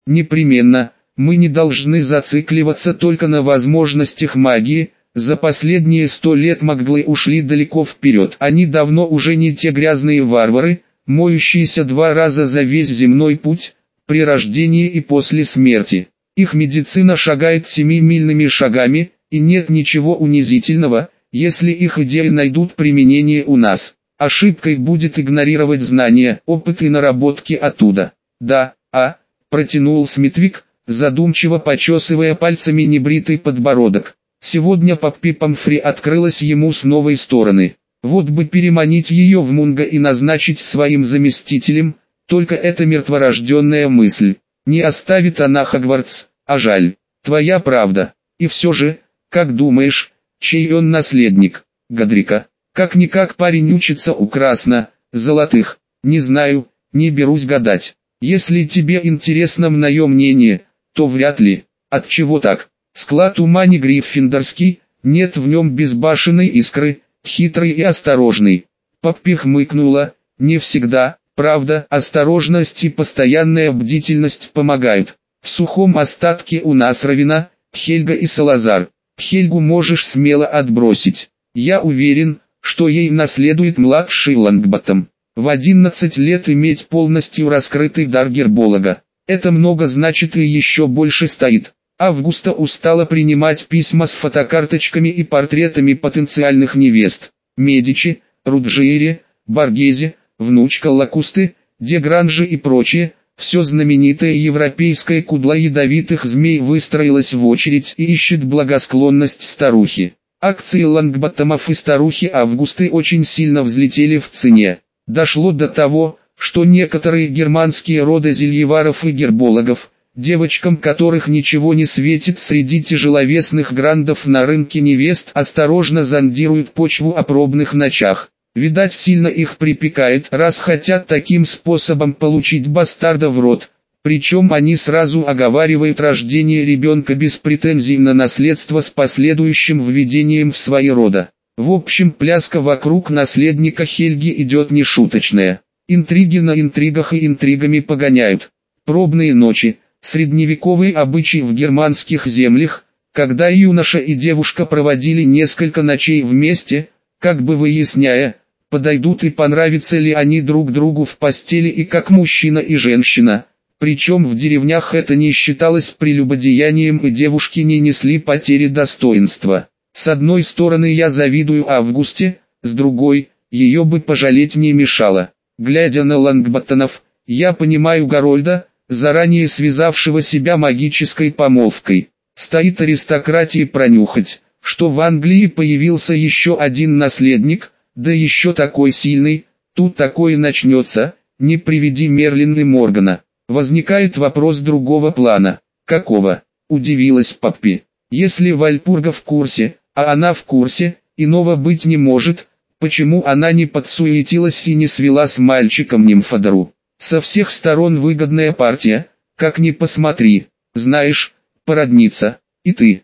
Непременно, мы не должны зацикливаться только на возможностях магии. За последние 100 лет маглы ушли далеко вперед. Они давно уже не те грязные варвары, моющиеся 2 раза за весь земной путь, при рождении и после смерти. Их медицина шагает 7-мильными шагами, и нет ничего унизительного, если их идеи найдут применение у нас. Ошибкой будет игнорировать знания, опыт и наработки оттуда. Да, протянул Смитвик, задумчиво почесывая пальцами небритый подбородок. Сегодня Поппи Помфри открылась ему с новой стороны. Вот бы переманить ее в Мунго и назначить своим заместителем, только это мертворожденная мысль. Не оставит она Хогвартс, а жаль. Твоя правда. И все же, как думаешь, чей он наследник? Годрика. Как-никак парень учится у золотых. Не знаю, не берусь гадать. Если тебе интересно мое мнение, то вряд ли. Отчего так? Склад ума не гриффиндорский, нет в нем безбашенной искры, хитрый и осторожный. Поппи хмыкнула, не всегда, правда, осторожность и постоянная бдительность помогают. В сухом остатке у нас Равена, Хельга и Салазар. Хельгу можешь смело отбросить. Я уверен, что ей наследует младший Лонгботтом. В 11 лет иметь полностью раскрытый дар герболога. Это много значит и еще больше стоит. Августа устала принимать письма с фотокарточками и портретами потенциальных невест. Медичи, Руджиери, Боргезе, внучка Лакусты, де Гранжи и прочее. Все знаменитое европейское кудло ядовитых змей выстроилось в очередь и ищет благосклонность старухи. Акции Лонгботтомов и старухи Августы очень сильно взлетели в цене. Дошло до того, что некоторые германские роды зельеваров и гербологов, девочкам которых ничего не светит среди тяжеловесных грандов на рынке невест, осторожно зондируют почву о пробных ночах. Видать, сильно их припекает, раз хотят таким способом получить бастарда в род. Причем они сразу оговаривают рождение ребенка без претензий на наследство с последующим введением в свои рода. В общем, пляска вокруг наследника Хельги идет нешуточная. Интриги на интригах и интригами погоняют. Пробные ночи, средневековый обычай в германских землях, когда юноша и девушка проводили несколько ночей вместе, как бы выясняя, подойдут и понравятся ли они друг другу в постели и как мужчина и женщина. Причем в деревнях это не считалось прелюбодеянием и девушки не несли потери достоинства. С одной стороны я завидую Августе, с другой, ее бы пожалеть не мешало. Глядя на Лонгботтонов, я понимаю Гарольда, заранее связавшего себя магической помолвкой. Стоит аристократии пронюхать, что в Англии появился еще один наследник, да еще такой сильный, тут такое начнется, не приведи Мерлин и Моргана. Возникает вопрос другого плана. Какого? Удивилась Поппи. Если Вальпурга в курсе, а она в курсе, иного быть не может, почему она не подсуетилась и не свела с мальчиком Нимфодору? Со всех сторон выгодная партия, как ни посмотри, знаешь, породниться, и ты,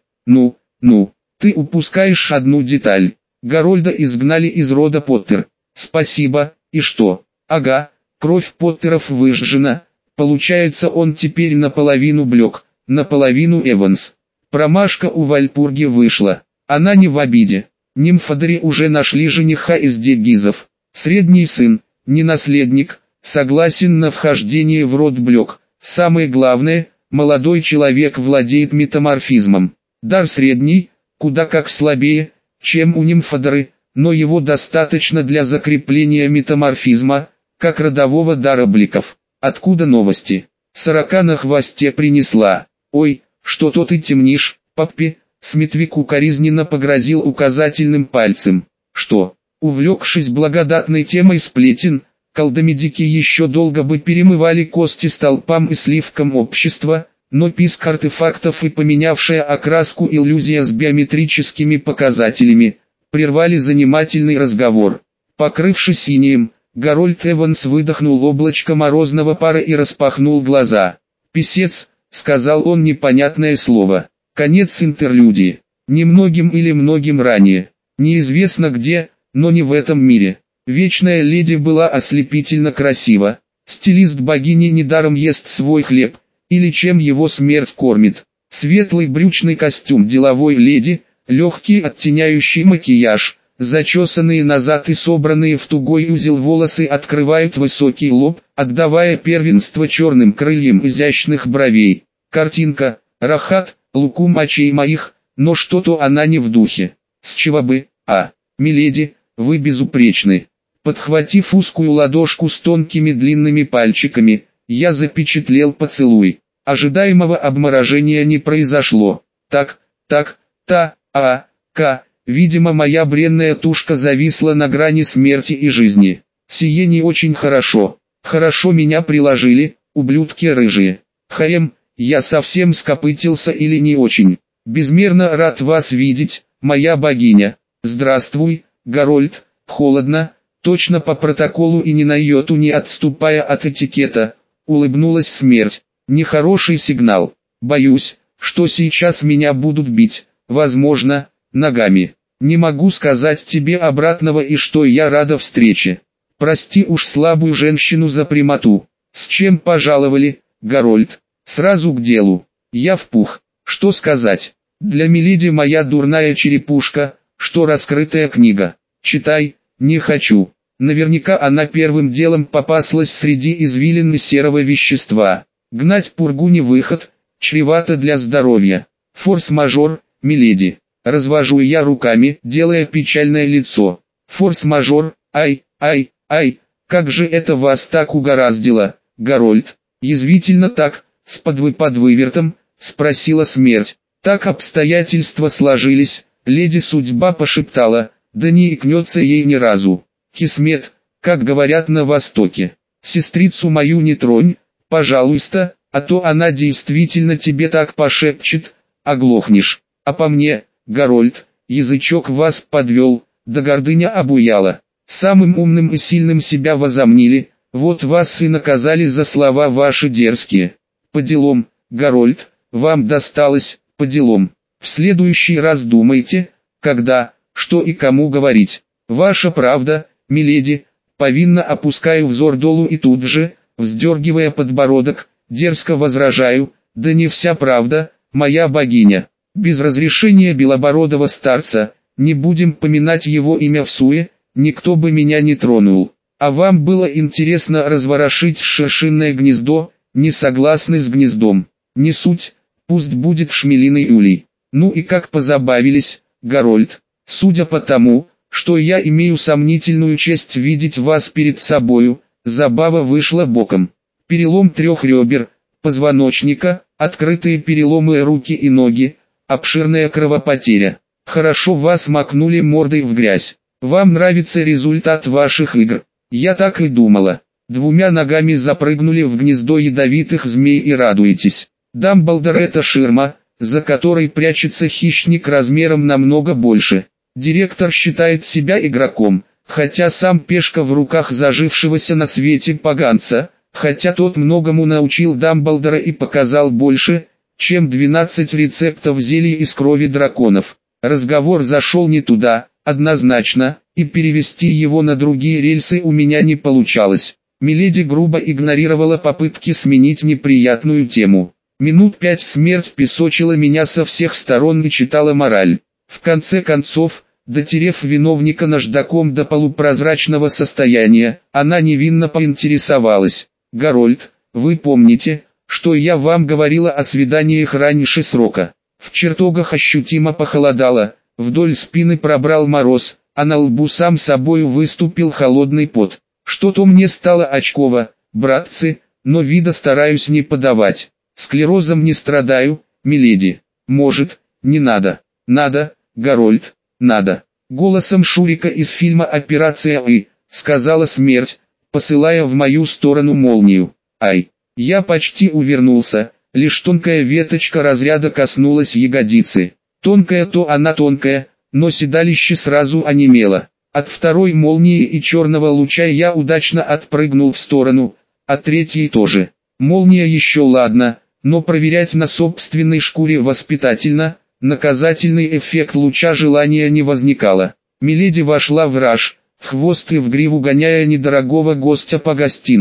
ты упускаешь одну деталь. Гарольда изгнали из рода Поттер. Спасибо, и что? Ага, кровь Поттеров выжжена, получается он теперь наполовину Блёк, наполовину Эванс. Промашка у Вальпурги вышла, она не в обиде. Нимфодоре уже нашли жениха из дегизов. Средний сын, не наследник, согласен на вхождение в род Блёк. Самое главное, молодой человек владеет метаморфизмом. Дар средний, куда как слабее, чем у Нимфодоры, но его достаточно для закрепления метаморфизма, как родового дара бликов. Откуда новости? Сорока на хвосте принесла. Ой, что-то ты темнишь, Поппи. Смитвик укоризненно погрозил указательным пальцем. Что? Увлекшись благодатной темой сплетен, колдомедики еще долго бы перемывали кости столпам и сливкам общества, но писк артефактов и поменявшая окраску иллюзия с биометрическими показателями прервали занимательный разговор. Покрывшись инеем, Гарольд Эванс выдохнул облачко морозного пара и распахнул глаза. «Писец», — сказал он непонятное слово. Конец интерлюдии. Немногим или многим ранее. Неизвестно где, но не в этом мире. Вечная леди была ослепительно красива. Стилист богини недаром ест свой хлеб, или чем его смерть кормит. Светлый брючный костюм деловой леди, легкий оттеняющий макияж, зачесанные назад и собранные в тугой узел волосы открывают высокий лоб, отдавая первенство черным крыльям изящных бровей. Картинка, рахат, лукум очей моих, но что-то она не в духе. С чего бы, миледи, вы безупречны. Подхватив узкую ладошку с тонкими длинными пальчиками, я запечатлел поцелуй. Ожидаемого обморожения не произошло. Видимо, моя бренная тушка зависла на грани смерти и жизни. Сие не очень хорошо. Хорошо меня приложили, ублюдки рыжие. Я совсем скопытился или не очень. Безмерно рад вас видеть, моя богиня. Здравствуй, Гарольд. Холодно, точно по протоколу и ни на йоту не отступая от этикета, улыбнулась смерть. Нехороший сигнал. Боюсь, что сейчас меня будут бить, возможно, ногами. Не могу сказать тебе обратного и что я рада встрече. Прости уж слабую женщину за прямоту. С чем пожаловали, Гарольд? Сразу к делу. Я впух. Что сказать? Для миледи моя дурная черепушка, что раскрытая книга. Читай, не хочу. Наверняка она первым делом попаслась среди извилин серого вещества. Гнать пургу не выход, чревато для здоровья. Форс-мажор, миледи. Развожу я руками, делая печальное лицо. Форс-мажор, ай, как же это вас так угораздило, Гарольд? Язвительно так, с подвывертом, спросила смерть. Так обстоятельства сложились, леди судьба пошептала, да не икнется ей ни разу. Кисмет, как говорят на Востоке. Сестрицу мою не тронь, пожалуйста, а то она действительно тебе так пошепчет, оглохнешь. А по мне, Гарольд, язычок вас подвел, да гордыня обуяла. Самым умным и сильным себя возомнили, вот вас и наказали за слова ваши дерзкие. По делам, Гарольд, вам досталось, по делам. В следующий раз думайте, когда, что и кому говорить. Ваша правда, миледи, повинно опускаю взор долу и тут же, вздергивая подбородок, дерзко возражаю, да не вся правда, моя богиня. Без разрешения белобородого старца, не будем поминать его имя всуе, никто бы меня не тронул. А вам было интересно разворошить шершинное гнездо, не согласны с гнездом. Не суть, пусть будет шмелиный улей. Ну и как позабавились, Гарольд. Судя по тому, что я имею сомнительную честь видеть вас перед собою, забава вышла боком. Перелом 3 ребер, позвоночника, открытые переломы руки и ноги, обширная кровопотеря. Хорошо вас макнули мордой в грязь. Вам нравится результат ваших игр? Я так и думала. 2 ногами запрыгнули в гнездо ядовитых змей и радуетесь. Дамблдор — это ширма, за которой прячется хищник размером намного больше. Директор считает себя игроком, хотя сам пешка в руках зажившегося на свете поганца, хотя тот многому научил Дамблдора и показал больше, чем 12 рецептов зелий из крови драконов. Разговор зашел не туда, однозначно, и перевести его на другие рельсы у меня не получалось. Миледи грубо игнорировала попытки сменить неприятную тему. Минут 5 смерть песочила меня со всех сторон и читала мораль. В конце концов, дотерев виновника наждаком до полупрозрачного состояния, она невинно поинтересовалась. «Гарольд, вы помните, что я вам говорила о свиданиях раньше срока?» В чертогах ощутимо похолодало, вдоль спины пробрал мороз, а на лбу сам собою выступил холодный пот. Что-то мне стало очково, братцы, но вида стараюсь не подавать. Склерозом не страдаю, миледи. Может, не надо. Надо, Гарольд, надо. Голосом Шурика из фильма «Операция И», сказала смерть, посылая в мою сторону молнию. Ай, я почти увернулся, лишь тонкая веточка разряда коснулась ягодицы. Тонкая-то она тонкая, но седалище сразу онемело. От второй молнии и черного луча я удачно отпрыгнул в сторону, а третьей тоже. Молния еще ладно, но проверять на собственной шкуре воспитательно, наказательный эффект луча желания не возникало. Миледи вошла в раж, в хвост и в гриву гоняя недорогого гостя по гостиной.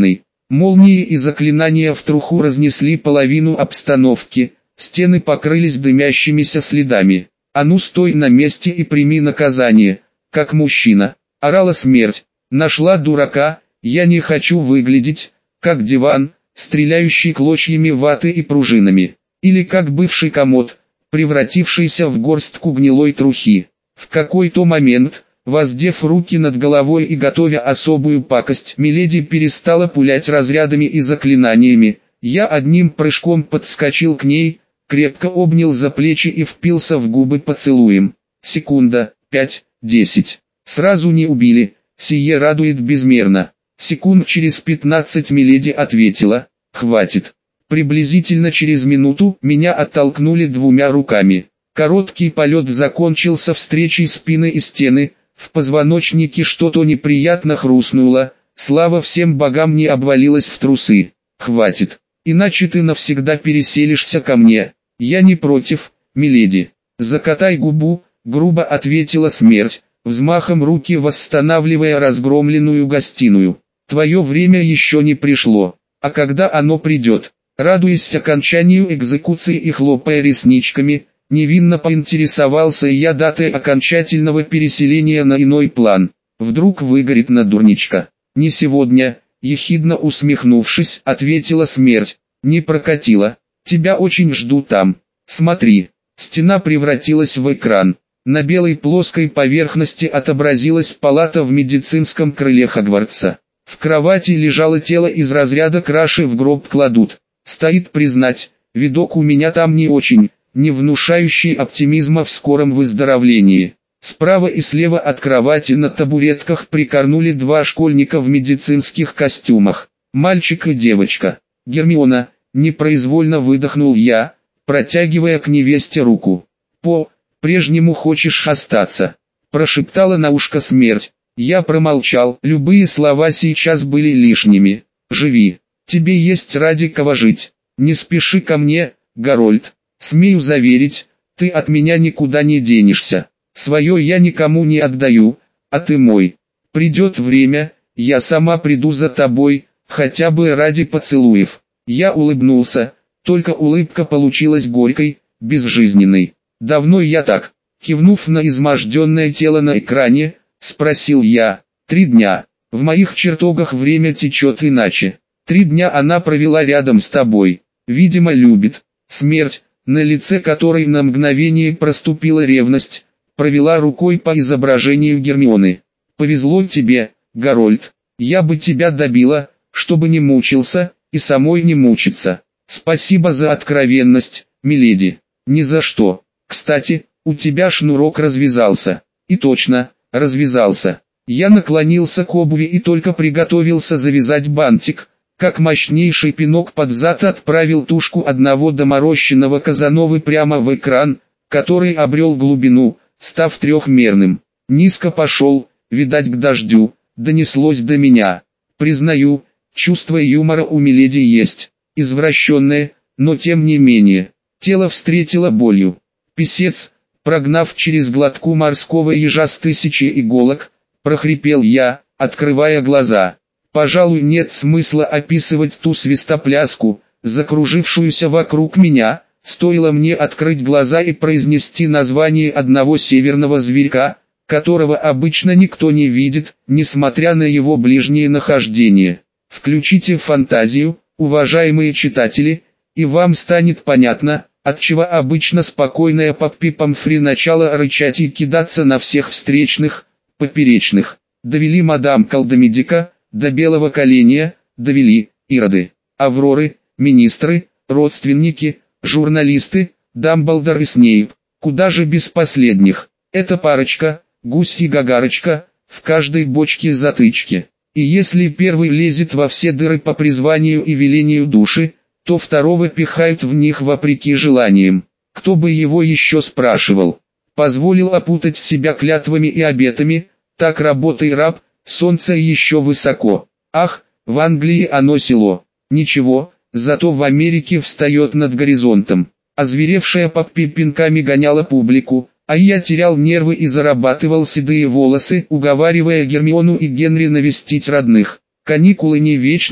Молнии и заклинания в труху разнесли половину обстановки, стены покрылись дымящимися следами. «А ну стой на месте и прими наказание, как мужчина!» — орала смерть. «Нашла дурака, я не хочу выглядеть, как диван, стреляющий клочьями ваты и пружинами, или как бывший комод, превратившийся в горстку гнилой трухи». В какой-то момент, воздев руки над головой и готовя особую пакость, миледи перестала пулять разрядами и заклинаниями. Я одним прыжком подскочил к ней, крепко обнял за плечи и впился в губы поцелуем. Секунда, 5, 10. Сразу не убили, сие радует безмерно. Секунд через 15 миледи ответила: «Хватит». Приблизительно через минуту меня оттолкнули двумя руками. Короткий полет закончился встречей спины и стены, в позвоночнике что-то неприятно хрустнуло, слава всем богам не обвалилась в трусы. «Хватит, иначе ты навсегда переселишься ко мне». «Я не против, миледи». «Закатай губу», — грубо ответила смерть, взмахом руки восстанавливая разгромленную гостиную. «Твое время еще не пришло, а когда оно придет?» Радуясь окончанию экзекуции и хлопая ресничками, невинно поинтересовался я датой окончательного переселения на иной план. «Вдруг выгорит на дурничка?» «Не сегодня», — ехидно усмехнувшись, ответила смерть. «Не прокатило. Тебя очень жду там. Смотри». Стена превратилась в экран. На белой плоской поверхности отобразилась палата в медицинском крыле Хогвартса. В кровати лежало тело из разряда «краши в гроб кладут». Стоит признать, видок у меня там не очень, не внушающий оптимизма в скором выздоровлении. Справа и слева от кровати на табуретках прикорнули два школьника в медицинских костюмах, мальчик и девочка. «Гермиона», непроизвольно выдохнул я, протягивая к невесте руку. «По-прежнему хочешь остаться?» прошептала на ушко смерть. Я промолчал, любые слова сейчас были лишними. «Живи, тебе есть ради кого жить. Не спеши ко мне, Гарольд. Смею заверить, ты от меня никуда не денешься. Свое я никому не отдаю, а ты мой. Придет время, я сама приду за тобой, хотя бы ради поцелуев». Я улыбнулся, только улыбка получилась горькой, безжизненной. «Давно я так?» Кивнув на изможденное тело на экране, спросил я. 3 дня. В моих чертогах время течет иначе. 3 дня она провела рядом с тобой. Видимо, любит. Смерть, на лице которой на мгновение проступила ревность, провела рукой по изображению Гермионы. «Повезло тебе, Гарольд. Я бы тебя добила, чтобы не мучился, и самой не мучиться. Спасибо за откровенность, миледи». «Ни за что. Кстати, у тебя шнурок развязался». «И точно, развязался». Я наклонился к обуви и только приготовился завязать бантик, как мощнейший пинок под зад отправил тушку одного доморощенного Казановы прямо в экран, который обрел глубину, став трехмерным. «Низко пошел, видать к дождю», донеслось до меня. Признаю, чувство юмора у миледи есть, извращенное, но тем не менее. Тело встретило болью. «Писец», прогнав через глотку морского ежа с 1000 иголок, прохрипел я, открывая глаза. Пожалуй, нет смысла описывать ту свистопляску, закружившуюся вокруг меня, стоило мне открыть глаза и произнести название одного северного зверька, которого обычно никто не видит, несмотря на его ближнее нахождение. Включите фантазию, уважаемые читатели, и вам станет понятно, отчего обычно спокойная Поппи Помфри начала рычать и кидаться на всех встречных, поперечных. Довели мадам Колдомедика до белого коленя, довели ироды, Авроры, министры, родственники, журналисты, Дамблдор и Снейп. Куда же без последних? Эта парочка, гусь и гагарочка, в каждой бочке затычки. И если первый лезет во все дыры по призванию и велению души, то второго пихают в них вопреки желаниям. Кто бы его еще спрашивал? Позволил опутать себя клятвами и обетами, так работай, раб, солнце еще высоко. Ах, в Англии оно село. Ничего, зато в Америке встает над горизонтом. Озверевшая Поппи пинками гоняла публику, а я терял нервы и зарабатывал седые волосы, уговаривая Гермиону и Генри навестить родных. Каникулы не вечные,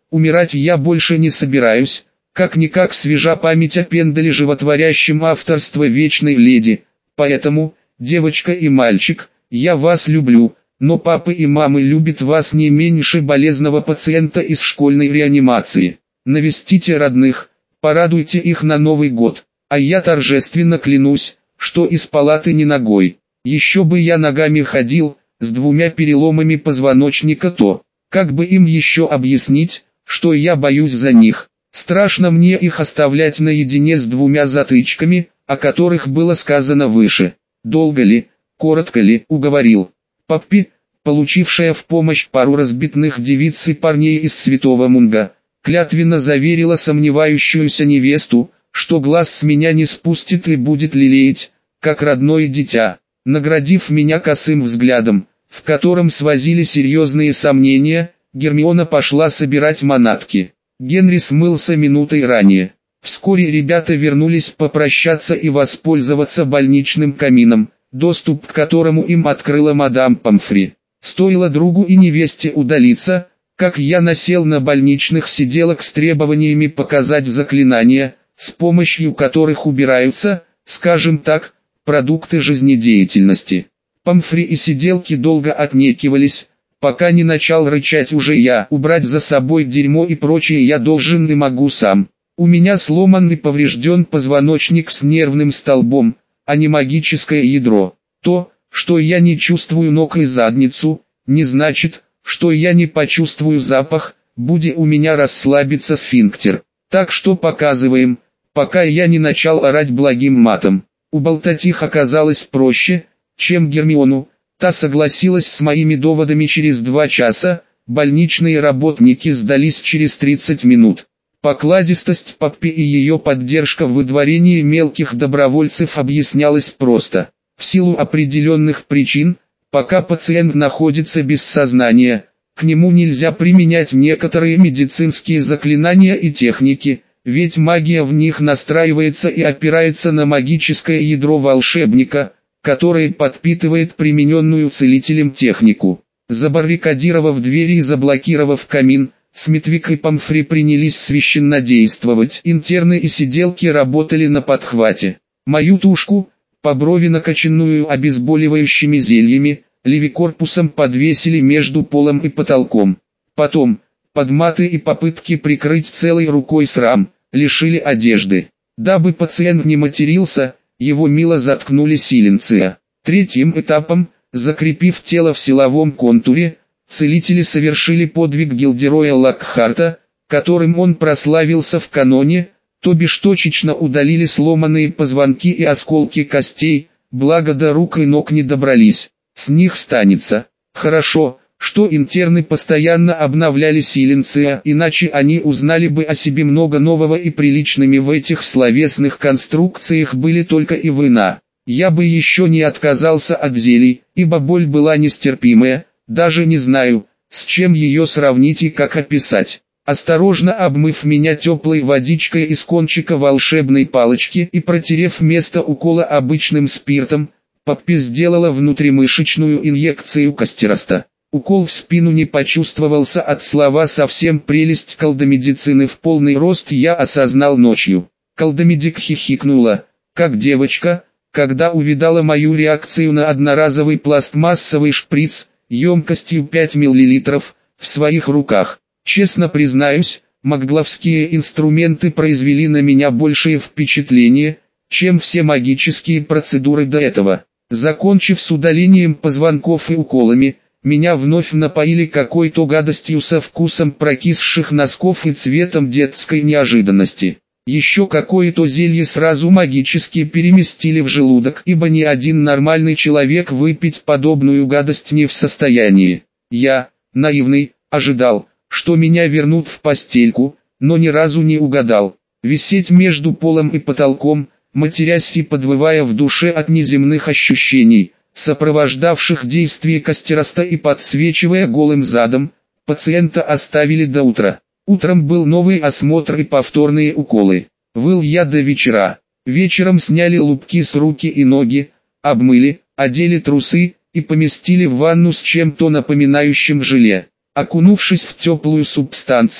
Умирать я больше не собираюсь, как-никак свежа память о Пенделе, животворящем авторство вечной леди. Поэтому, девочка и мальчик, я вас люблю, но папы и мамы любят вас не меньше болезного пациента из школьной реанимации. Навестите родных, порадуйте их на Новый год, а я торжественно клянусь, что из палаты не ногой. Еще бы я ногами ходил, с 2 переломами позвоночника, то, как бы им еще объяснить, что я боюсь за них. Страшно мне их оставлять наедине с 2 затычками, о которых было сказано выше. Долго ли, коротко ли, уговорил. Паппи, получившая в помощь пару разбитных девиц и парней из Святого Мунга, клятвенно заверила сомневающуюся невесту, что глаз с меня не спустит и будет лелеять, как родное дитя, наградив меня косым взглядом, в котором свозили серьезные сомнения. Гермиона пошла собирать манатки. Генри смылся минутой ранее. Вскоре ребята вернулись попрощаться и воспользоваться больничным камином, доступ к которому им открыла мадам Помфри. Стоило другу и невесте удалиться, как я насел на больничных сиделок с требованиями показать заклинания, с помощью которых убираются, скажем так, продукты жизнедеятельности. Помфри и сиделки долго отнекивались, пока не начал рычать уже я. Убрать за собой дерьмо и прочее я должен и могу сам. У меня сломан и поврежден позвоночник с нервным столбом, а не магическое ядро. То, что я не чувствую ног и задницу, не значит, что я не почувствую запах, будет у меня расслабиться сфинктер. Так что показываем, пока я не начал орать благим матом. Уболтать их оказалось проще, чем Гермиону. Та согласилась с моими доводами через 2 часа, больничные работники сдались через 30 минут. Покладистость Паппи и ее поддержка в выдворении мелких добровольцев объяснялась просто. В силу определенных причин, пока пациент находится без сознания, к нему нельзя применять некоторые медицинские заклинания и техники, ведь магия в них настраивается и опирается на магическое ядро волшебника, которое подпитывает примененную целителем технику. Забаррикадировав двери и заблокировав камин, Смитвик и Помфри принялись священнодействовать. Интерны и сиделки работали на подхвате. Мою тушку, по брови накачанную обезболивающими зельями, левикорпусом подвесили между полом и потолком. Потом, под маты и попытки прикрыть целой рукой срам, лишили одежды. Дабы пациент не матерился, его мило заткнули силенция. Третьим этапом, закрепив тело в силовом контуре, целители совершили подвиг Гилдероя Локхарта, которым он прославился в каноне, то бишь точечно удалили сломанные позвонки и осколки костей, благо до рук и ног не добрались. С них станется. Хорошо, что интерны постоянно обновляли силенция, иначе они узнали бы о себе много нового, и приличными в этих словесных конструкциях были только имена. Я бы еще не отказался от зелий, ибо боль была нестерпимая, даже не знаю, с чем ее сравнить и как описать. Осторожно обмыв меня теплой водичкой из кончика волшебной палочки и протерев место укола обычным спиртом, Паппи сделала внутримышечную инъекцию костероста. Укол в спину не почувствовался, от слова совсем прелесть колдомедицины в полный рост я осознал ночью. Колдомедик хихикнула, как девочка, когда увидала мою реакцию на одноразовый пластмассовый шприц, емкостью 5 мл, в своих руках. Честно признаюсь, магловские инструменты произвели на меня большее впечатление, чем все магические процедуры до этого. Закончив с удалением позвонков и уколами, меня вновь напоили какой-то гадостью со вкусом прокисших носков и цветом детской неожиданности. Еще какое-то зелье сразу магически переместили в желудок, ибо ни один нормальный человек выпить подобную гадость не в состоянии. Я, наивный, ожидал, что меня вернут в постельку, но ни разу не угадал. Висеть между полом и потолком, матерясь и подвывая в душе от неземных ощущений, сопровождавших действие костероста, и подсвечивая голым задом, пациента оставили до утра. Утром был новый осмотр и повторные уколы. Выл я до вечера. Вечером сняли лупки с руки и ноги, обмыли, одели трусы и поместили в ванну с чем-то напоминающим желе. Окунувшись в теплую субстанцию,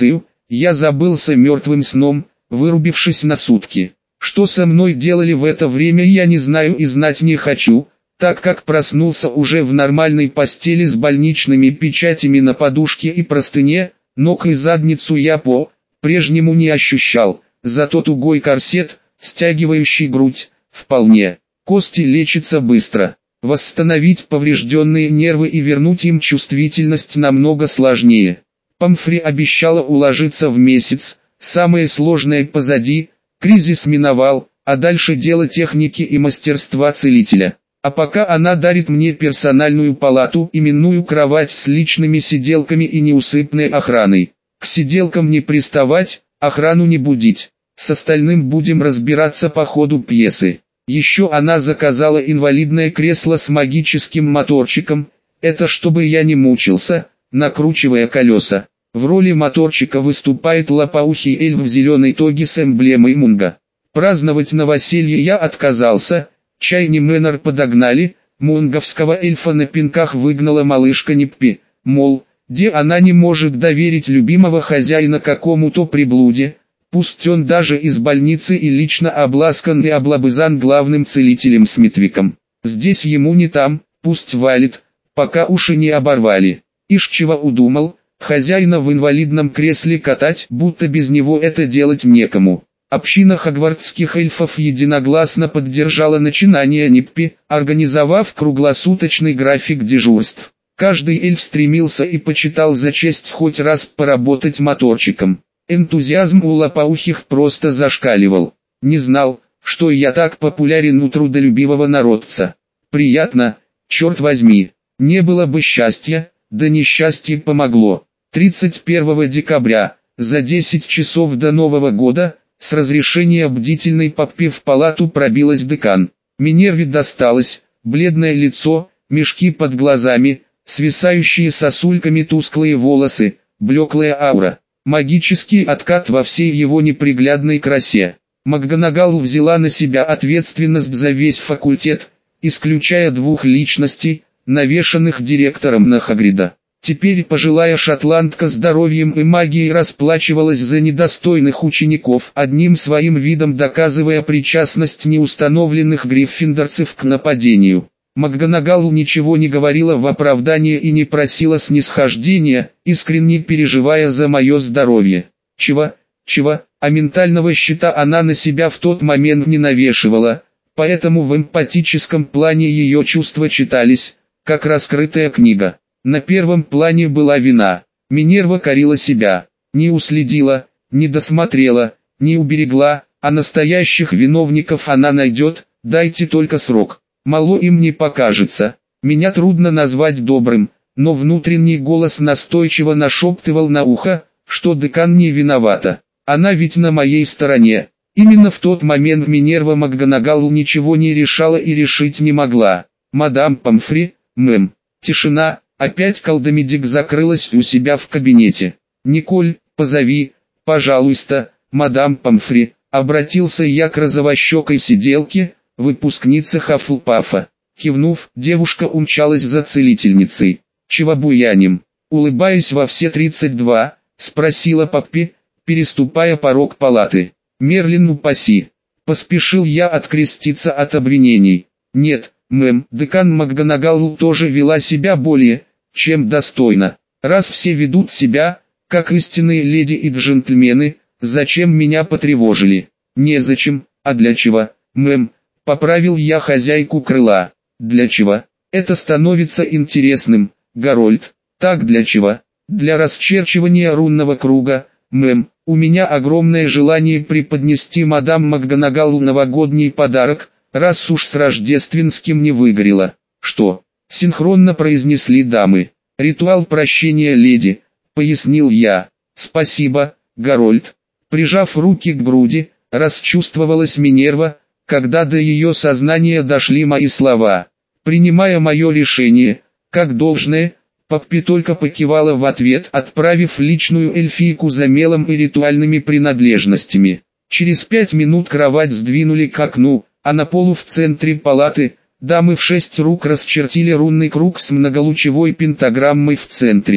Я забылся мертвым сном, вырубившись на сутки. Что со мной делали в это время, я не знаю и знать не хочу, так как проснулся уже в нормальной постели с больничными печатями на подушке и простыне, ног и задницу я по-прежнему не ощущал, зато тугой корсет, стягивающий грудь, вполне. Кости лечатся быстро. Восстановить поврежденные нервы и вернуть им чувствительность намного сложнее. Помфри обещала уложиться в месяц, самое сложное позади, кризис миновал, а дальше дело техники и мастерства целителя. А пока она дарит мне персональную палату, именную кровать с личными сиделками и неусыпной охраной. К сиделкам не приставать, охрану не будить. С остальным будем разбираться по ходу пьесы. Еще она заказала инвалидное кресло с магическим моторчиком, это чтобы я не мучился, накручивая колеса. В роли моторчика выступает лопоухий эльф в зеленой тоге с эмблемой Мунга. Праздновать новоселье я отказался, чайный Мэннер подогнали, мунговского эльфа на пинках выгнала малышка Ниппи, мол, где она не может доверить любимого хозяина какому-то приблуде, пусть он даже из больницы и лично обласкан и облобызан главным целителем Смитвиком. Здесь ему не там, пусть валит, пока уши не оборвали. Ишь чего удумал, хозяина в инвалидном кресле катать, будто без него это делать некому. Община хогвартских эльфов единогласно поддержала начинание Ниппи, организовав круглосуточный график дежурств. Каждый эльф стремился и почитал за честь хоть раз поработать моторчиком. Энтузиазм у лопоухих просто зашкаливал. Не знал, что я так популярен у трудолюбивого народца. Приятно, черт возьми. Не было бы счастья, да несчастье помогло. 31 декабря, за 10 часов до Нового года, с разрешения бдительной Поппи в палату пробилась декан. Минерве досталось, бледное лицо, мешки под глазами, свисающие сосульками тусклые волосы, блеклая аура. Магический откат во всей его неприглядной красе. МакГонагал взяла на себя ответственность за весь факультет, исключая 2 личностей, навешанных директором на Хагрида. Теперь пожилая шотландка здоровьем и магией расплачивалась за недостойных учеников, одним своим видом доказывая причастность неустановленных гриффиндорцев к нападению. МакГонагал ничего не говорила в оправдание и не просила снисхождения, искренне переживая за мое здоровье. Чего, а ментального щита она на себя в тот момент не навешивала, поэтому в эмпатическом плане ее чувства читались, как раскрытая книга. На первом плане была вина. Минерва корила себя, не уследила, не досмотрела, не уберегла, а настоящих виновников она найдет, дайте только срок. Мало им не покажется. Меня трудно назвать добрым, но внутренний голос настойчиво нашептывал на ухо, что декан не виновата. Она ведь на моей стороне. Именно в тот момент Минерва МакГонагал ничего не решала и решить не могла. «Мадам Помфри, мэм». Тишина, опять колдомедик закрылась у себя в кабинете. «Николь, позови, пожалуйста, мадам Помфри», обратился я к розовощекой сиделке, выпускница Хафлпафа. Кивнув, девушка умчалась за целительницей. «Чего буяним?» Улыбаясь во все 32, спросила Поппи, переступая порог палаты. «Мерлин упаси!» Поспешил я откреститься от обвинений. «Нет, мэм, декан МакГонагал тоже вела себя более, чем достойно. Раз все ведут себя, как истинные леди и джентльмены, зачем меня потревожили?» «Незачем, а для чего, мэм?» Поправил я хозяйку крыла. «Для чего? Это становится интересным, Гарольд». «Так для чего?» «Для расчерчивания рунного круга, мэм. У меня огромное желание преподнести мадам МакГонагал новогодний подарок, раз уж с рождественским не выгорело». «Что?» — синхронно произнесли дамы. «Ритуал прощения леди», — пояснил я. «Спасибо, Гарольд». Прижав руки к груди, расчувствовалась Минерва, когда до ее сознания дошли мои слова. Принимая мое решение, как должное, Поппи только покивала в ответ, отправив личную эльфийку за мелом и ритуальными принадлежностями. Через 5 минут кровать сдвинули к окну, а на полу в центре палаты, дамы в 6 рук расчертили рунный круг с многолучевой пентаграммой в центре.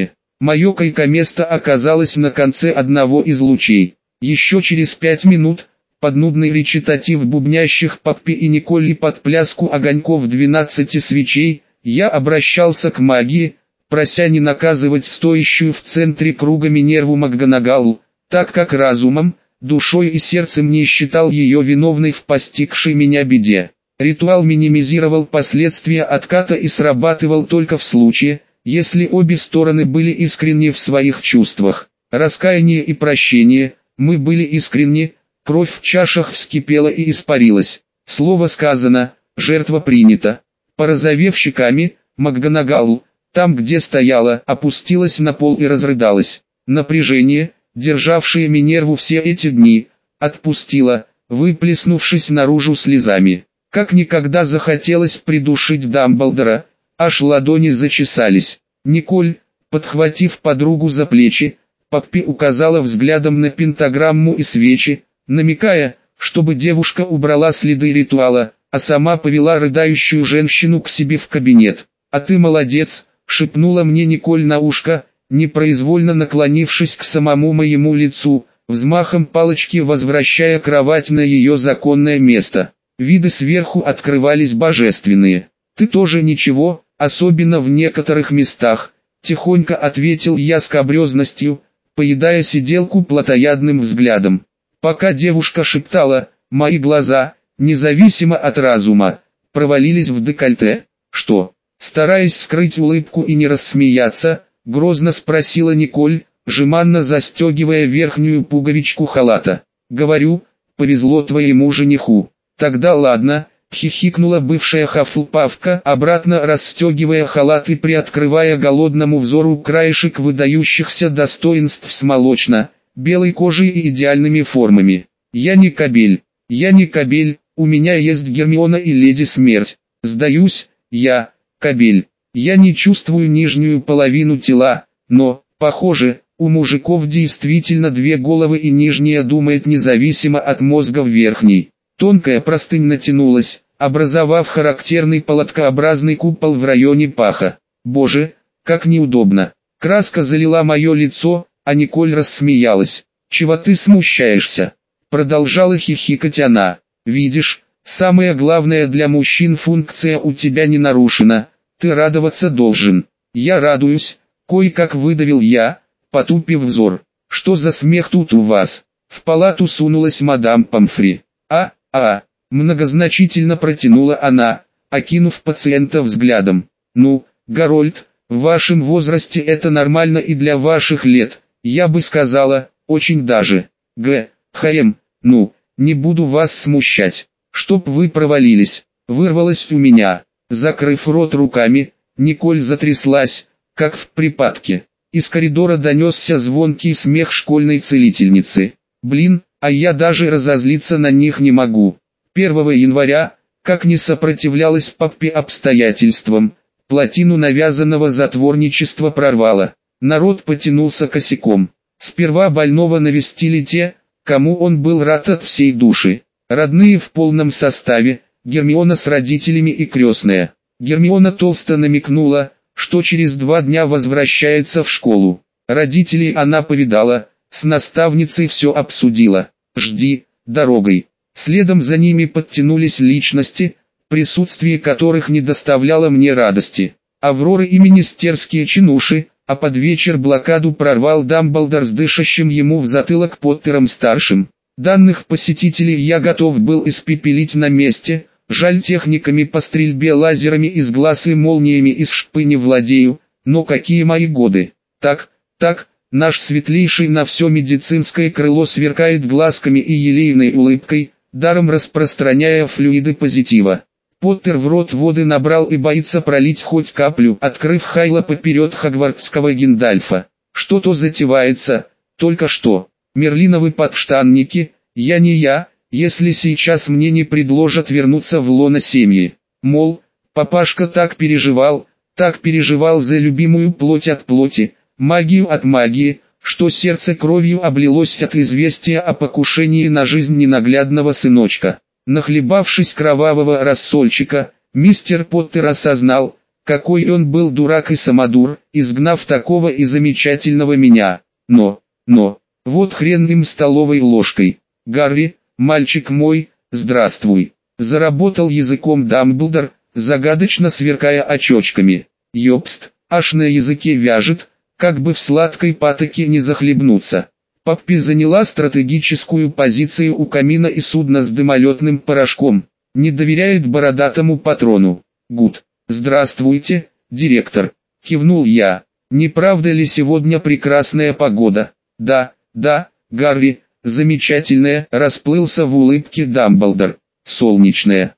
Мое койко-место оказалось на конце одного из лучей. Еще через 5 минут, под нудный речитатив бубнящих Паппи и Николь под пляску огоньков 12 свечей, я обращался к магии, прося не наказывать стоящую в центре круга Минерву МакГонагалл, так как разумом, душой и сердцем не считал ее виновной в постигшей меня беде. Ритуал минимизировал последствия отката и срабатывал только в случае, если обе стороны были искренни в своих чувствах. Раскаяние и прощение, мы были искренни, кровь в чашах вскипела и испарилась. Слово сказано, жертва принята. Порозовев щеками, МакГонагалл, там где стояла, опустилась на пол и разрыдалась. Напряжение, державшее Минерву все эти дни, отпустило, выплеснувшись наружу слезами. Как никогда захотелось придушить Дамблдора, аж ладони зачесались. Николь, подхватив подругу за плечи, Паппи указала взглядом на пентаграмму и свечи, намекая, чтобы девушка убрала следы ритуала, а сама повела рыдающую женщину к себе в кабинет. «А ты молодец», — шепнула мне Николь на ушко, непроизвольно наклонившись к самому моему лицу, взмахом палочки возвращая кровать на ее законное место. Виды сверху открывались божественные. «Ты тоже ничего, особенно в некоторых местах», — тихонько ответил я с скабрезностью, поедая сиделку плотоядным взглядом. Пока девушка шептала, мои глаза, независимо от разума, провалились в декольте. «Что?» Стараясь скрыть улыбку и не рассмеяться, грозно спросила Николь, жеманно застегивая верхнюю пуговичку халата. «Говорю, повезло твоему жениху». «Тогда ладно», — хихикнула бывшая Хаффлпафка, обратно расстегивая халат и приоткрывая голодному взору краешек выдающихся достоинств с молочно-белой кожей и идеальными формами. «Я не кобель, у меня есть Гермиона и Леди Смерть. Сдаюсь, я, кобель. Я не чувствую нижнюю половину тела, но, похоже, у мужиков действительно две головы и нижняя думает независимо от мозга в верхней». Тонкая простынь натянулась, образовав характерный полоткообразный купол в районе паха. «Боже, как неудобно!» Краска залила мое лицо, а Николь рассмеялась. «Чего ты смущаешься?» Продолжала хихикать она. «Видишь, самая главная для мужчин функция у тебя не нарушена, ты радоваться должен». «Я радуюсь», — кое-как выдавил я, потупив взор. «Что за смех тут у вас?» В палату сунулась мадам Помфри. Многозначительно протянула она, окинув пациента взглядом. «Ну, Гарольд, в вашем возрасте это нормально и для ваших лет, я бы сказала, очень даже. Ну, не буду вас смущать, чтоб вы провалились», вырвалось у меня. Закрыв рот руками, Николь затряслась, как в припадке. Из коридора донесся звонкий смех школьной целительницы. «Блин, а я даже разозлиться на них не могу». 1 января, как не сопротивлялась Паппи обстоятельствам, плотину навязанного затворничества прорвало. Народ потянулся косяком. Сперва больного навестили те, кому он был рад от всей души. Родные в полном составе, Гермиона с родителями и крестная. Гермиона толсто намекнула, что через 2 дня возвращается в школу. Родителей она повидала, с наставницей все обсудила. «Жди, дорогой». Следом за ними подтянулись личности, присутствие которых не доставляло мне радости. Авроры и министерские чинуши, а под вечер блокаду прорвал Дамблдор с дышащим ему в затылок Поттером-старшим. Данных посетителей я готов был испепелить на месте, жаль техниками по стрельбе лазерами из глаз и молниями из шпы не владею, но какие мои годы. Так, наш светлейший на все медицинское крыло сверкает глазками и елейной улыбкой, даром распространяя флюиды позитива. Поттер в рот воды набрал и боится пролить хоть каплю, открыв Хайла поперед хогвартского Гендальфа. Что-то затевается, только что. Мерлиновы подштанники, я не я, если сейчас мне не предложат вернуться в лоно семьи. Мол, папашка так переживал за любимую плоть от плоти, магию от магии, что сердце кровью облилось от известия о покушении на жизнь ненаглядного сыночка. Нахлебавшись кровавого рассольчика, мистер Поттер осознал, какой он был дурак и самодур, изгнав такого и замечательного меня. Но, вот хрен им столовой ложкой. Гарри, мальчик мой, здравствуй. Заработал языком Дамблдор, загадочно сверкая очечками. Ёпст, аж на языке вяжет, как бы в сладкой патоке не захлебнуться. Паппи заняла стратегическую позицию у камина и судна с дымолетным порошком. Не доверяет бородатому патрону. Гуд. «Здравствуйте, директор», — кивнул я. «Не правда ли сегодня прекрасная погода?» «Да, Гарри, замечательная», — расплылся в улыбке Дамблдор. «Солнечная,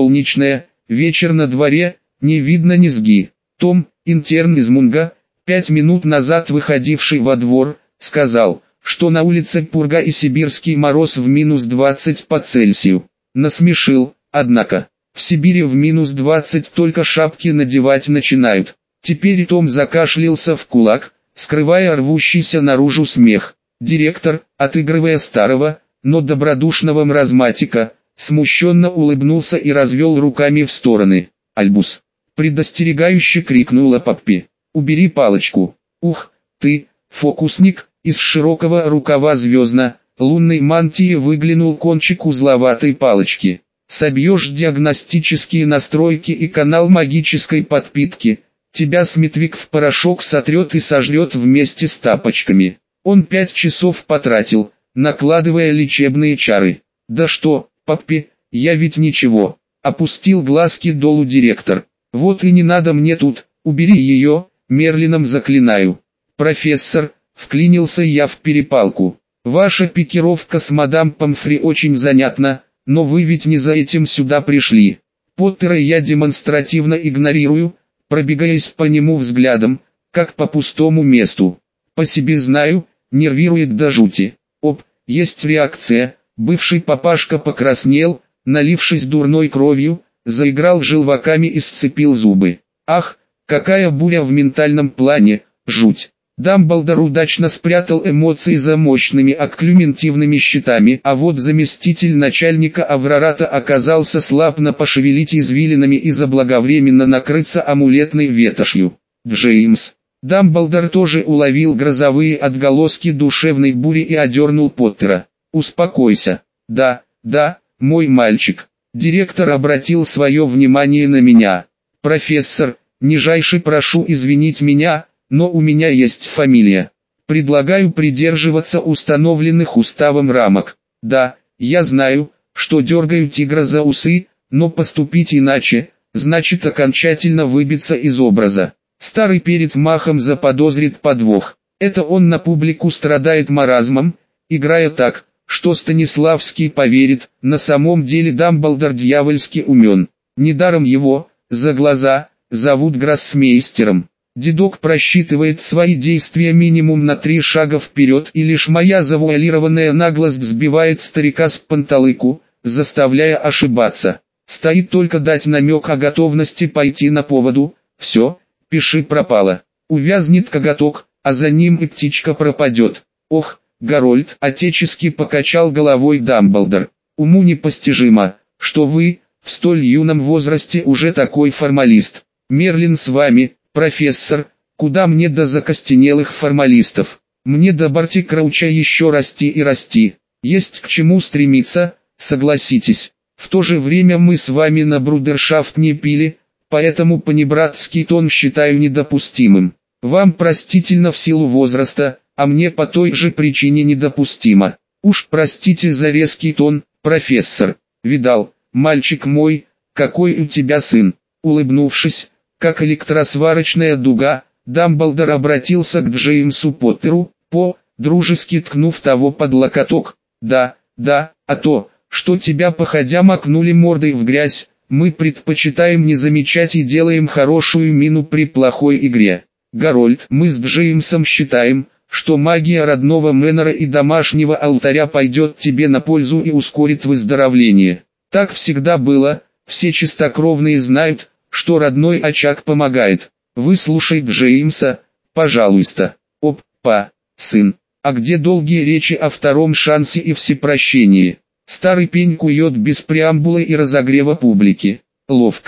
вечер на дворе, не видно низги». Том, интерн из Мунга, 5 минут назад выходивший во двор, сказал, что на улице пурга и сибирский мороз в -20 по Цельсию. Насмешил, однако. В Сибири в -20 только шапки надевать начинают. Теперь Том закашлялся в кулак, скрывая рвущийся наружу смех. Директор, отыгрывая старого, но добродушного маразматика, смущенно улыбнулся и развел руками в стороны. «Альбус!» — предостерегающе крикнула Паппи. «Убери палочку!» «Ух, ты, фокусник!» Из широкого рукава звездно-лунной мантии выглянул кончик узловатой палочки. «Собьешь диагностические настройки и канал магической подпитки, тебя Смитвик в порошок сотрет и сожрет вместе с тапочками». Он 5 часов потратил, накладывая лечебные чары. «Да что, Паппи, я ведь ничего». Опустил глазки долу директор. «Вот и не надо мне тут, убери ее, Мерлином заклинаю». «Профессор», вклинился я в перепалку. «Ваша пикировка с мадам Помфри очень занятна, но вы ведь не за этим сюда пришли». Поттера я демонстративно игнорирую, пробегаясь по нему взглядом, как по пустому месту. По себе знаю, нервирует до жути. Оп, есть реакция. Бывший папашка покраснел, налившись дурной кровью, заиграл желваками и сцепил зубы. Ах, какая буря в ментальном плане, жуть. Дамблдор удачно спрятал эмоции за мощными акклюментивными щитами, а вот заместитель начальника Аврората оказался слабно пошевелить извилинами и заблаговременно накрыться амулетной ветошью. Джеймс. Дамблдор тоже уловил грозовые отголоски душевной бури и одернул Поттера. «Успокойся. Да, мой мальчик». Директор обратил свое внимание на меня. «Профессор, нижайше прошу извинить меня, но у меня есть фамилия. Предлагаю придерживаться установленных уставом рамок. Да, я знаю, что дергаю тигра за усы, но поступить иначе, значит окончательно выбиться из образа». Старый перец махом заподозрит подвох. Это он на публику страдает маразмом, играя так, что Станиславский поверит, на самом деле Дамблдор дьявольски умен. Недаром его, за глаза, зовут гроссмейстером. Дедок просчитывает свои действия минимум на 3 шага вперед, и лишь моя завуалированная наглость сбивает старика с панталыку, заставляя ошибаться. Стоит только дать намек о готовности пойти на поводу, все, пиши пропало. Увязнет коготок, а за ним и птичка пропадет. Ох, Гарольд, отечески покачал головой Дамблдор. Уму непостижимо, что вы, в столь юном возрасте уже такой формалист. Мерлин с вами, профессор, куда мне до закостенелых формалистов. Мне до Барти Крауча еще расти и расти. Есть к чему стремиться, согласитесь. В то же время мы с вами на брудершафт не пили, поэтому понебратский тон считаю недопустимым. Вам простительно в силу возраста, а мне по той же причине недопустимо. Уж простите за резкий тон, профессор. Видал, мальчик мой, какой у тебя сын. Улыбнувшись, как электросварочная дуга, Дамблдор обратился к Джеймсу Поттеру, дружески ткнув того под локоток. Да, а то, что тебя походя макнули мордой в грязь, мы предпочитаем не замечать и делаем хорошую мину при плохой игре. Гарольд, мы с Джеймсом считаем, что магия родного Мэннера и домашнего алтаря пойдет тебе на пользу и ускорит выздоровление. Так всегда было, все чистокровные знают, что родной очаг помогает. Выслушай Джеймса, пожалуйста. Опа, сын, а где долгие речи о втором шансе и всепрощении? Старый пень кует без преамбулы и разогрева публики. Ловко.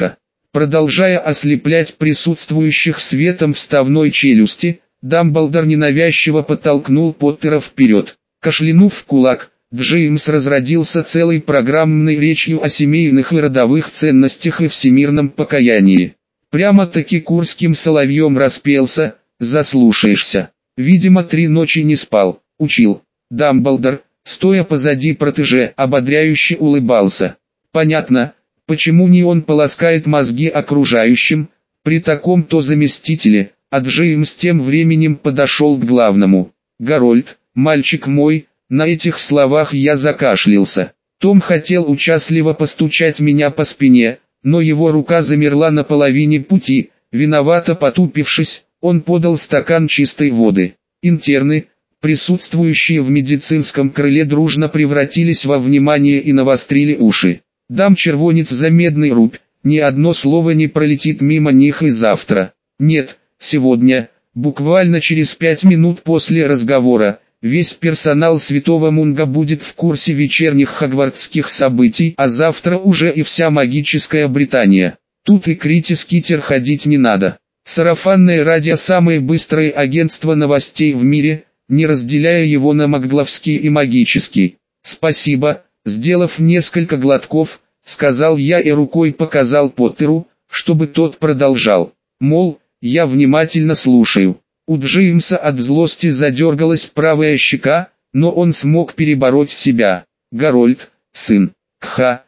Продолжая ослеплять присутствующих светом вставной челюсти, Дамблдор ненавязчиво подтолкнул Поттера вперед. Кашлянув в кулак, Джеймс разродился целой программной речью о семейных и родовых ценностях и всемирном покаянии. Прямо-таки курским соловьем распелся, заслушаешься. Видимо, 3 ночи не спал, учил. Дамблдор, стоя позади протеже, ободряюще улыбался. Понятно, почему не он полоскает мозги окружающим, при таком-то заместителе, а Джеймс тем временем подошел к главному. «Гарольд, мальчик мой», на этих словах я закашлялся. Том хотел участливо постучать меня по спине, но его рука замерла на половине пути, виновато потупившись, он подал стакан чистой воды. Интерны, присутствующие в медицинском крыле, дружно превратились во внимание и навострили уши. Дам червонец за медный рубь, ни одно слово не пролетит мимо них и завтра. Нет, сегодня, буквально через 5 минут после разговора, весь персонал Святого Мунга будет в курсе вечерних хогвартских событий, а завтра уже и вся магическая Британия. Тут и Крити Скитер ходить не надо. Сарафанное радио — самое быстрое агентство новостей в мире, не разделяя его на магловский и магический. Спасибо, сделав несколько глотков, сказал я и рукой показал Поттеру, чтобы тот продолжал. Мол, я внимательно слушаю. У Джеймса от злости задергалась правая щека, но он смог перебороть себя. Гарольд, сын. Кха,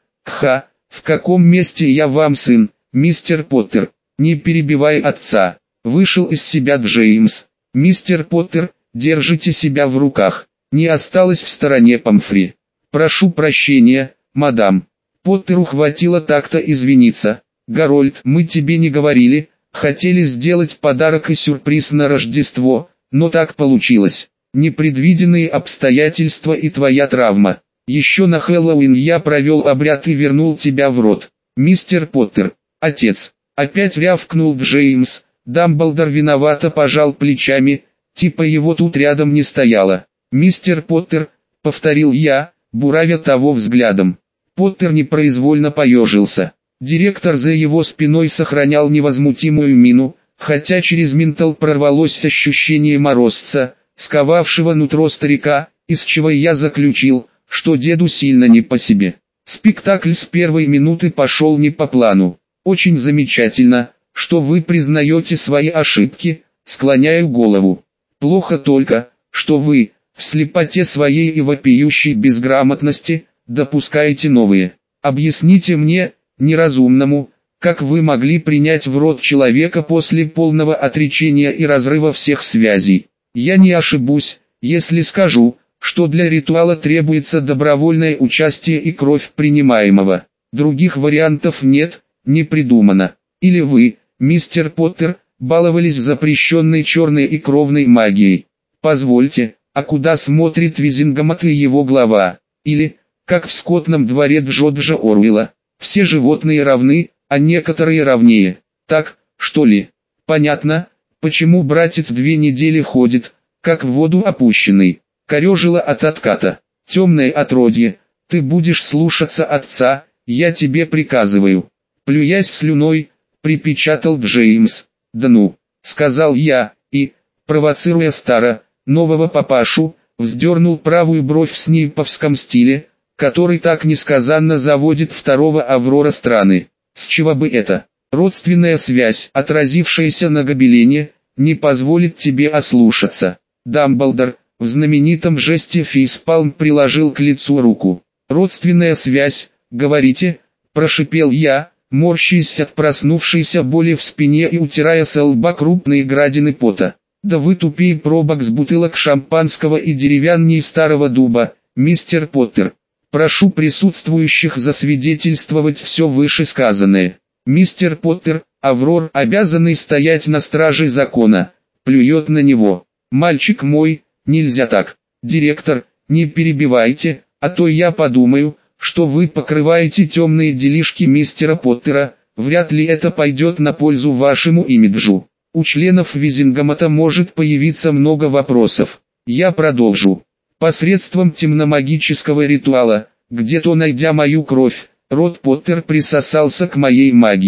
в каком месте я вам сын, мистер Поттер? Не перебивай отца. Вышел из себя Джеймс. Мистер Поттер, держите себя в руках. Не осталось в стороне Помфри. Прошу прощения, мадам. Поттеру хватило так-то извиниться. Гарольд, мы тебе не говорили, хотели сделать подарок и сюрприз на Рождество, но так получилось. Непредвиденные обстоятельства и твоя травма. Еще на Хэллоуин я провел обряд и вернул тебя в рот. Мистер Поттер, отец. Опять рявкнул Джеймс. Дамблдор виновато пожал плечами, типа его тут рядом не стояло. Мистер Поттер, повторил я, буравя того взглядом. Поттер непроизвольно поежился. Директор за его спиной сохранял невозмутимую мину, хотя через ментал прорвалось ощущение морозца, сковавшего нутро старика, из чего я заключил, что деду сильно не по себе. Спектакль с первой минуты пошел не по плану. Очень замечательно, что вы признаете свои ошибки, склоняю голову. Плохо только, что вы, в слепоте своей и вопиющей безграмотности, допускаете новые. Объясните мне, неразумному, как вы могли принять в рот человека после полного отречения и разрыва всех связей. Я не ошибусь, если скажу, что для ритуала требуется добровольное участие и кровь принимаемого. Других вариантов нет, не придумано. Или вы, мистер Поттер, баловались запрещенной черной и кровной магией. Позвольте, а куда смотрит Визингамот и его глава? Или, как в скотном дворе Джорджа Оруэлла, все животные равны, а некоторые равнее. Так, что ли? Понятно, почему братец 2 недели ходит, как в воду опущенный. Корёжило от отката. Темное отродье, ты будешь слушаться отца, я тебе приказываю. Плюясь слюной, припечатал Джеймс. Да ну, сказал я, и, провоцируя нового папашу, вздернул правую бровь в снейповском стиле, который так несказанно заводит второго Аврора страны. С чего бы это? Родственная связь, отразившаяся на гобелене, не позволит тебе ослушаться. Дамблдор, в знаменитом жесте фейспалм приложил к лицу руку. Родственная связь, говорите, прошипел я, морщась от проснувшейся боли в спине и утирая со лба крупные градины пота. Да вы тупее пробок с бутылок шампанского и деревянней старого дуба, мистер Поттер. Прошу присутствующих засвидетельствовать все вышесказанное. Мистер Поттер, Аврор, обязанный стоять на страже закона, плюет на него. Мальчик мой, нельзя так. Директор, не перебивайте, а то я подумаю, что вы покрываете темные делишки мистера Поттера, вряд ли это пойдет на пользу вашему имиджу. У членов Визингамота может появиться много вопросов. Я продолжу. Посредством темномагического ритуала, где-то найдя мою кровь, род Поттер присосался к моей магии.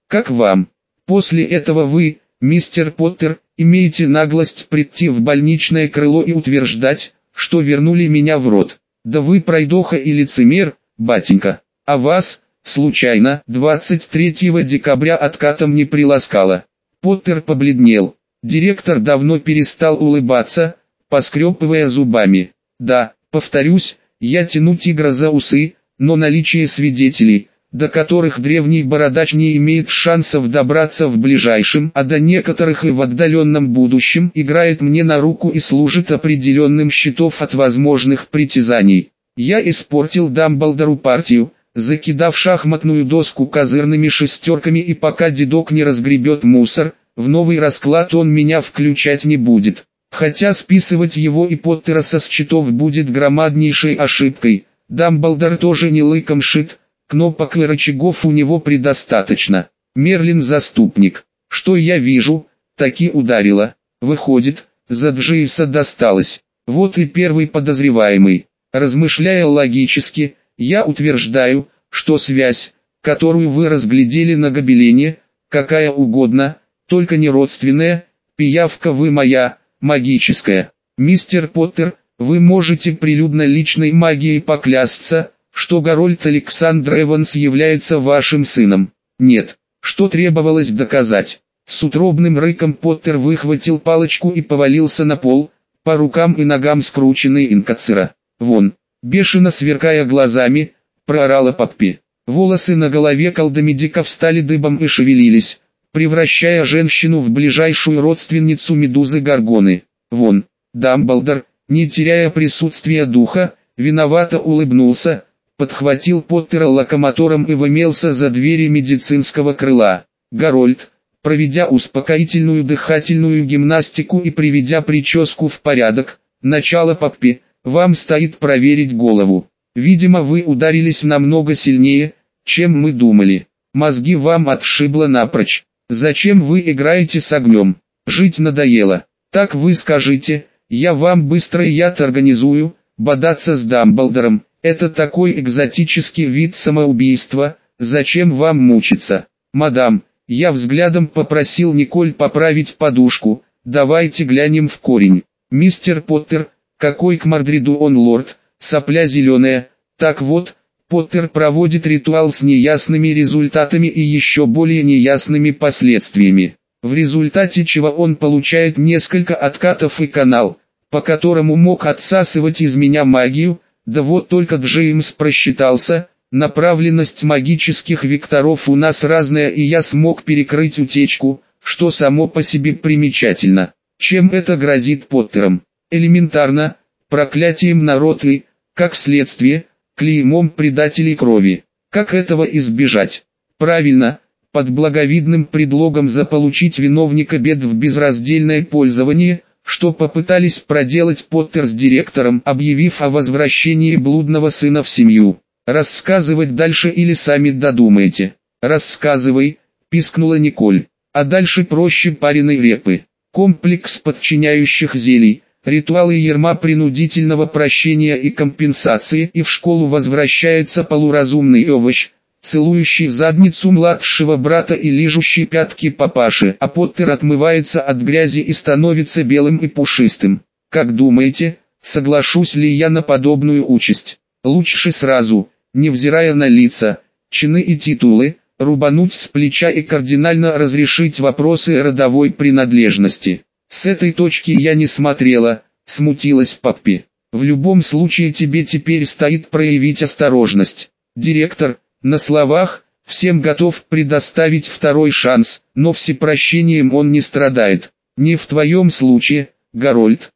Как вам? После этого вы, мистер Поттер, имеете наглость прийти в больничное крыло и утверждать, что вернули меня в рот. Да вы пройдоха и лицемер, батенька. А вас, случайно, 23 декабря откатом не приласкало. Поттер побледнел. Директор давно перестал улыбаться, поскребывая зубами. Да, повторюсь, я тяну тигра за усы, но наличие свидетелей, до которых древний бородач не имеет шансов добраться в ближайшем, а до некоторых и в отдаленном будущем, играет мне на руку и служит определенным щитов от возможных притязаний. Я испортил Дамблдору партию, закидав шахматную доску козырными шестерками, и пока дедок не разгребет мусор, в новый расклад он меня включать не будет. Хотя списывать его и Поттера со счетов будет громаднейшей ошибкой. Дамблдор тоже не лыком шит, кнопок и рычагов у него предостаточно. Мерлин заступник. Что я вижу, таки ударило. Выходит, за Дживса досталось. Вот и первый подозреваемый. Размышляя логически, я утверждаю, что связь, которую вы разглядели на гобелене, какая угодно, только не родственная, пиявка вы моя, магическая. Мистер Поттер, вы можете прилюдно личной магией поклясться, что Гарольд Александр Эванс является вашим сыном. Нет, что требовалось доказать. С утробным рыком Поттер выхватил палочку и повалился на пол, по рукам и ногам скрученный инкацера. Вон, бешено сверкая глазами, проорала Поппи. Волосы на голове колдомедика встали дыбом и шевелились, превращая женщину в ближайшую родственницу Медузы Горгоны. Вон, Дамблдор, не теряя присутствия духа, виновато улыбнулся, подхватил Поттера локомотором и вымелся за двери медицинского крыла. Гарольд, проведя успокоительную дыхательную гимнастику и приведя прическу в порядок, начало Поппи, вам стоит проверить голову. Видимо, вы ударились намного сильнее, чем мы думали. Мозги вам отшибло напрочь. Зачем вы играете с огнем? Жить надоело. Так вы скажите, я вам быстро яд организую. Бодаться с Дамблдором – это такой экзотический вид самоубийства, зачем вам мучиться? Мадам, я взглядом попросил Николь поправить подушку, давайте глянем в корень. Мистер Поттер, какой к Мордриду он лорд, сопля зеленая. Так вот, Поттер проводит ритуал с неясными результатами и еще более неясными последствиями, в результате чего он получает несколько откатов и канал, по которому мог отсасывать из меня магию. Да вот только Джеймс просчитался, направленность магических векторов у нас разная, и я смог перекрыть утечку, что само по себе примечательно. Чем это грозит Поттерам? Элементарно, проклятием на род и, как следствие, клеймом предателей крови. Как этого избежать? Правильно, под благовидным предлогом заполучить виновника бед в безраздельное пользование, что попытались проделать Поттер с директором, объявив о возвращении блудного сына в семью. Рассказывать дальше или сами додумаете? Рассказывай, пискнула Николь. А дальше проще пареной репы. Комплекс подчиняющих зелий, ритуалы ярма принудительного прощения и компенсации, и в школу возвращается полуразумный овощ, целующий задницу младшего брата и лижущий пятки папаши, а Поттер отмывается от грязи и становится белым и пушистым. Как думаете, соглашусь ли я на подобную участь? Лучше сразу, невзирая на лица, чины и титулы, рубануть с плеча и кардинально разрешить вопросы родовой принадлежности. С этой точки я не смотрела, смутилась Поппи. В любом случае тебе теперь стоит проявить осторожность. Директор, на словах, всем готов предоставить второй шанс, но всепрощением он не страдает. Не в твоем случае, Гарольд.